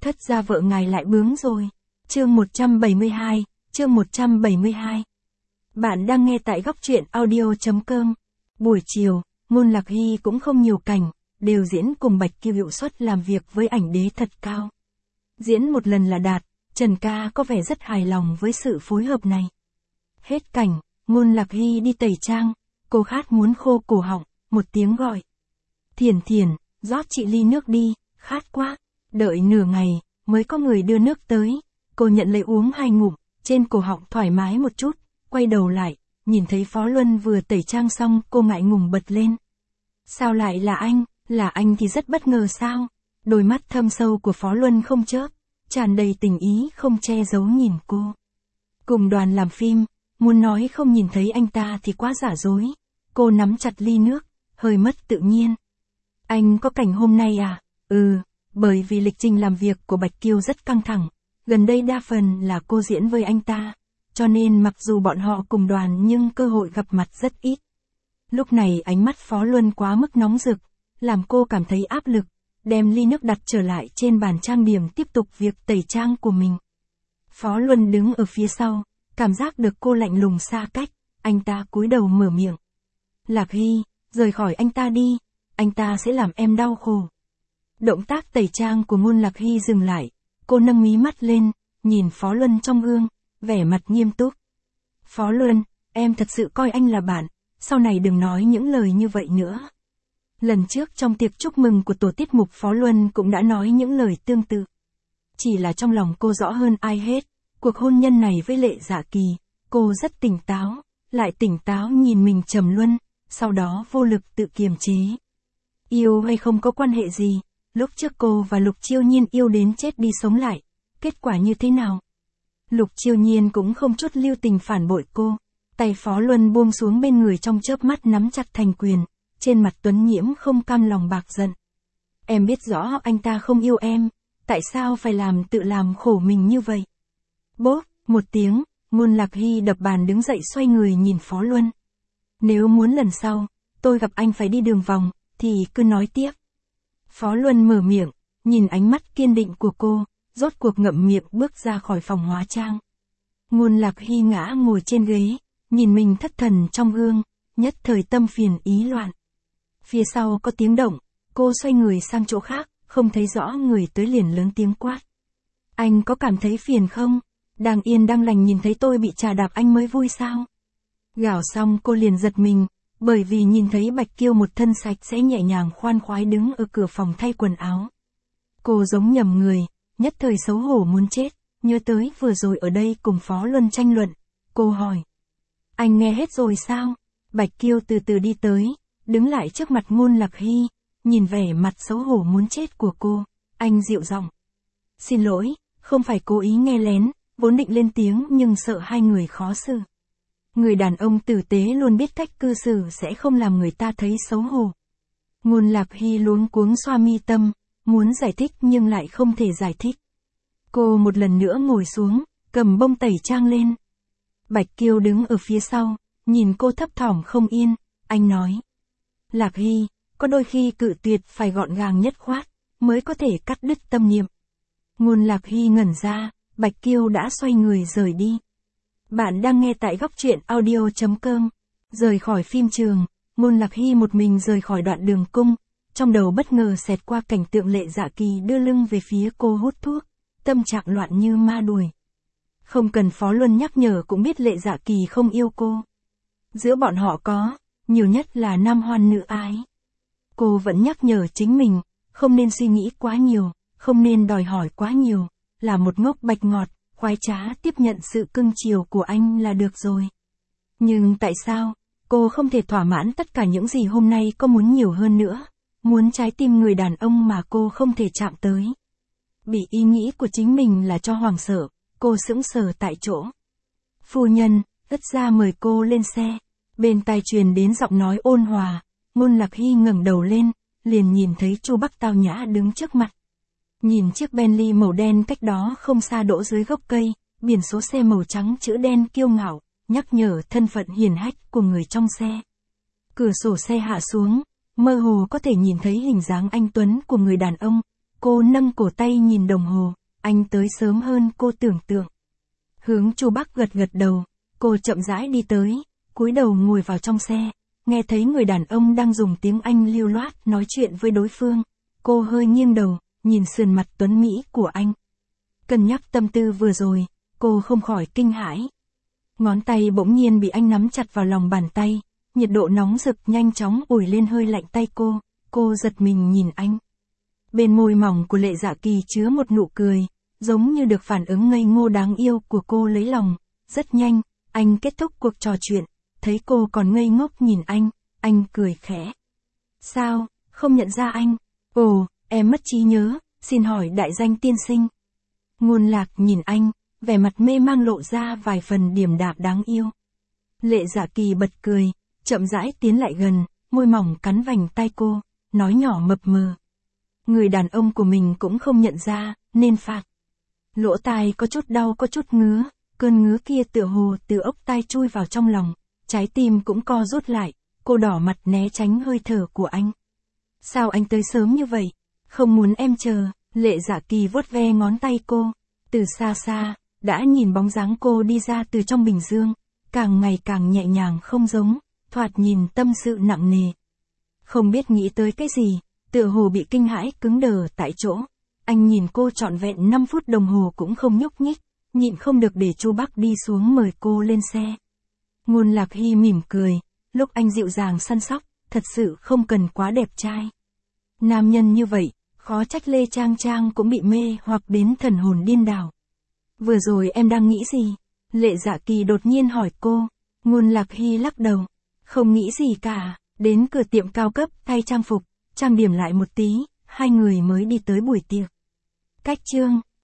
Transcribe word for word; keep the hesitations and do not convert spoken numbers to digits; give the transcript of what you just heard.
Thất gia vợ ngài lại bướng rồi. Chương một trăm bảy mươi hai, chương một trăm bảy mươi hai. Bạn đang nghe tại góc truyện audio chấm com. Buổi chiều, Ngôn Lạc Hy cũng không nhiều cảnh, đều diễn cùng Bạch Kiều, hiệu suất làm việc với ảnh đế thật cao. Diễn một lần là đạt, Trần ca có vẻ rất hài lòng với sự phối hợp này. Hết cảnh, Ngôn Lạc Hy đi tẩy trang, cô khát muốn khô cổ họng, một tiếng gọi. Thiền Thiền, rót chị ly nước đi, khát quá. Đợi nửa ngày, mới có người đưa nước tới, cô nhận lấy uống hai ngụm, trên cổ họng thoải mái một chút, quay đầu lại, nhìn thấy Phó Luân vừa tẩy trang xong, cô ngại ngùng bật lên. Sao lại là anh, là anh thì rất bất ngờ sao? Đôi mắt thâm sâu của Phó Luân không chớp, tràn đầy tình ý không che giấu nhìn cô. Cùng đoàn làm phim, muốn nói không nhìn thấy anh ta thì quá giả dối. Cô nắm chặt ly nước, hơi mất tự nhiên. Anh có cảnh hôm nay à? Ừ, bởi vì lịch trình làm việc của Bạch Kiều rất căng thẳng. Gần đây đa phần là cô diễn với anh ta, cho nên mặc dù bọn họ cùng đoàn nhưng cơ hội gặp mặt rất ít. Lúc này ánh mắt Phó Luân quá mức nóng rực, làm cô cảm thấy áp lực, đem ly nước đặt trở lại trên bàn trang điểm tiếp tục việc tẩy trang của mình. Phó Luân đứng ở phía sau, cảm giác được cô lạnh lùng xa cách, anh ta cúi đầu mở miệng. Lạc Hy, rời khỏi anh ta đi, anh ta sẽ làm em đau khổ. Động tác tẩy trang của Ngôn Lạc Hy dừng lại, cô nâng mí mắt lên, nhìn Phó Luân trong gương, vẻ mặt nghiêm túc. Phó Luân, em thật sự coi anh là bạn, sau này đừng nói những lời như vậy nữa. Lần trước trong tiệc chúc mừng của tổ tiết mục Phó Luân cũng đã nói những lời tương tự. Chỉ là trong lòng cô rõ hơn ai hết, cuộc hôn nhân này với Lệ Dạ Kỳ, cô rất tỉnh táo, lại tỉnh táo nhìn mình trầm luân, sau đó vô lực tự kiềm chế. Yêu hay không có quan hệ gì, lúc trước cô và Lục Chiêu Nhiên yêu đến chết đi sống lại, kết quả như thế nào? Lục Chiêu Nhiên cũng không chút lưu tình phản bội cô, tay Phó Luân buông xuống bên người trong chớp mắt nắm chặt thành quyền, trên mặt tuấn nhiễm không cam lòng bạc giận. Em biết rõ anh ta không yêu em, tại sao phải làm tự làm khổ mình như vậy? Bốp, một tiếng, Ngôn Lạc Hy đập bàn đứng dậy xoay người nhìn Phó Luân. Nếu muốn lần sau, tôi gặp anh phải đi đường vòng, thì cứ nói tiếp. Phó Luân mở miệng, nhìn ánh mắt kiên định của cô, rốt cuộc ngậm miệng bước ra khỏi phòng hóa trang. Ngôn Lạc Hy ngã ngồi trên ghế, nhìn mình thất thần trong gương, nhất thời tâm phiền ý loạn. Phía sau có tiếng động, cô xoay người sang chỗ khác, không thấy rõ người tới liền lớn tiếng quát. Anh có cảm thấy phiền không? Đang yên đang lành nhìn thấy tôi bị trà đạp anh mới vui sao? Gào xong cô liền giật mình, bởi vì nhìn thấy Bạch Kiều một thân sạch sẽ nhẹ nhàng khoan khoái đứng ở cửa phòng thay quần áo. Cô giống nhầm người, nhất thời xấu hổ muốn chết, nhớ tới vừa rồi ở đây cùng Phó Luân tranh luận. Cô hỏi. Anh nghe hết rồi sao? Bạch Kiều từ từ đi tới, đứng lại trước mặt Ngôn Lạc Hy, nhìn vẻ mặt xấu hổ muốn chết của cô, anh dịu giọng. Xin lỗi, không phải cố ý nghe lén, vốn định lên tiếng nhưng sợ hai người khó xử. Người đàn ông tử tế luôn biết cách cư xử sẽ không làm người ta thấy xấu hổ. Ngôn Lạc Hy luống cuống xoa mi tâm, muốn giải thích nhưng lại không thể giải thích. Cô một lần nữa ngồi xuống, cầm bông tẩy trang lên. Bạch Kiều đứng ở phía sau, nhìn cô thấp thỏm không yên, anh nói. Lạc Hy, có đôi khi cự tuyệt phải gọn gàng nhất khoát, mới có thể cắt đứt tâm niệm. Ngôn Lạc Hy ngẩn ra, Bạch Kiều đã xoay người rời đi. Bạn đang nghe tại góc truyện audio chấm com. Rời khỏi phim trường, Ngôn Lạc Hy một mình rời khỏi đoạn đường cung, trong đầu bất ngờ xẹt qua cảnh tượng Lệ Dạ Kỳ đưa lưng về phía cô hút thuốc, tâm trạng loạn như ma đuổi. Không cần Phó Luân nhắc nhở cũng biết Lệ Dạ Kỳ không yêu cô. Giữa bọn họ có, nhiều nhất là nam hoan nữ ái. Cô vẫn nhắc nhở chính mình, không nên suy nghĩ quá nhiều, không nên đòi hỏi quá nhiều, là một ngốc bạch ngọt, khoái trá tiếp nhận sự cưng chiều của anh là được rồi. Nhưng tại sao, cô không thể thỏa mãn tất cả những gì hôm nay có muốn nhiều hơn nữa, muốn trái tim người đàn ông mà cô không thể chạm tới. Bị ý nghĩ của chính mình là cho hoảng sợ, cô sững sờ tại chỗ. Phu nhân, ất gia mời cô lên xe, bên tai truyền đến giọng nói ôn hòa, Ngôn Lạc Hy ngẩng đầu lên, liền nhìn thấy Chu Bắc tao nhã đứng trước mặt. Nhìn chiếc Bentley màu đen cách đó không xa đỗ dưới gốc cây, biển số xe màu trắng chữ đen kiêu ngạo, nhắc nhở thân phận hiển hách của người trong xe. Cửa sổ xe hạ xuống, mơ hồ có thể nhìn thấy hình dáng anh tuấn của người đàn ông, Cô nâng cổ tay nhìn đồng hồ, anh tới sớm hơn cô tưởng tượng. Hướng Chu Bắc gật gật đầu, cô chậm rãi đi tới, cúi đầu ngồi vào trong xe, nghe thấy người đàn ông đang dùng tiếng Anh lưu loát nói chuyện với đối phương. Cô hơi nghiêng đầu, nhìn sườn mặt tuấn mỹ của anh. Cân nhắc tâm tư vừa rồi, cô không khỏi kinh hãi. Ngón tay bỗng nhiên bị anh nắm chặt vào lòng bàn tay, nhiệt độ nóng rực nhanh chóng ủi lên hơi lạnh tay cô, cô giật mình nhìn anh. Bên môi mỏng của Lệ Dạ Kỳ chứa một nụ cười, giống như được phản ứng ngây ngô đáng yêu của cô lấy lòng. Rất nhanh, anh kết thúc cuộc trò chuyện, thấy cô còn ngây ngốc nhìn anh, anh cười khẽ. Sao, không nhận ra anh? Ồ, em mất trí nhớ, xin hỏi đại danh tiên sinh. Ngôn Lạc nhìn anh, vẻ mặt mê mang lộ ra vài phần điềm đạm đáng yêu. Lệ Dạ Kỳ bật cười, chậm rãi tiến lại gần, môi mỏng cắn vành tay cô, nói nhỏ mập mờ. Người đàn ông của mình cũng không nhận ra, nên phạt. Lỗ tai có chút đau có chút ngứa, cơn ngứa kia tựa hồ từ ốc tai chui vào trong lòng, trái tim cũng co rút lại, cô đỏ mặt né tránh hơi thở của anh. Sao anh tới sớm như vậy? Không muốn em chờ. Lệ Dạ Kỳ vuốt ve ngón tay cô, từ xa xa, đã nhìn bóng dáng cô đi ra từ trong bình dương, càng ngày càng nhẹ nhàng không giống, thoạt nhìn tâm sự nặng nề. Không biết nghĩ tới cái gì, tựa hồ bị kinh hãi cứng đờ tại chỗ. Anh nhìn cô trọn vẹn năm phút đồng hồ cũng không nhúc nhích, nhịn không được để Chu Bắc đi xuống mời cô lên xe. Ngôn Lạc Hy mỉm cười, lúc anh dịu dàng săn sóc, thật sự không cần quá đẹp trai. Nam nhân như vậy, khó trách Lê Trang Trang cũng bị mê hoặc đến thần hồn điên đảo. Vừa rồi em đang nghĩ gì? Lệ Dạ Kỳ đột nhiên hỏi cô. Ngôn Lạc Hy lắc đầu. Không nghĩ gì cả, đến cửa tiệm cao cấp thay trang phục, trang điểm lại một tí, hai người mới đi tới buổi tiệc. Cách chương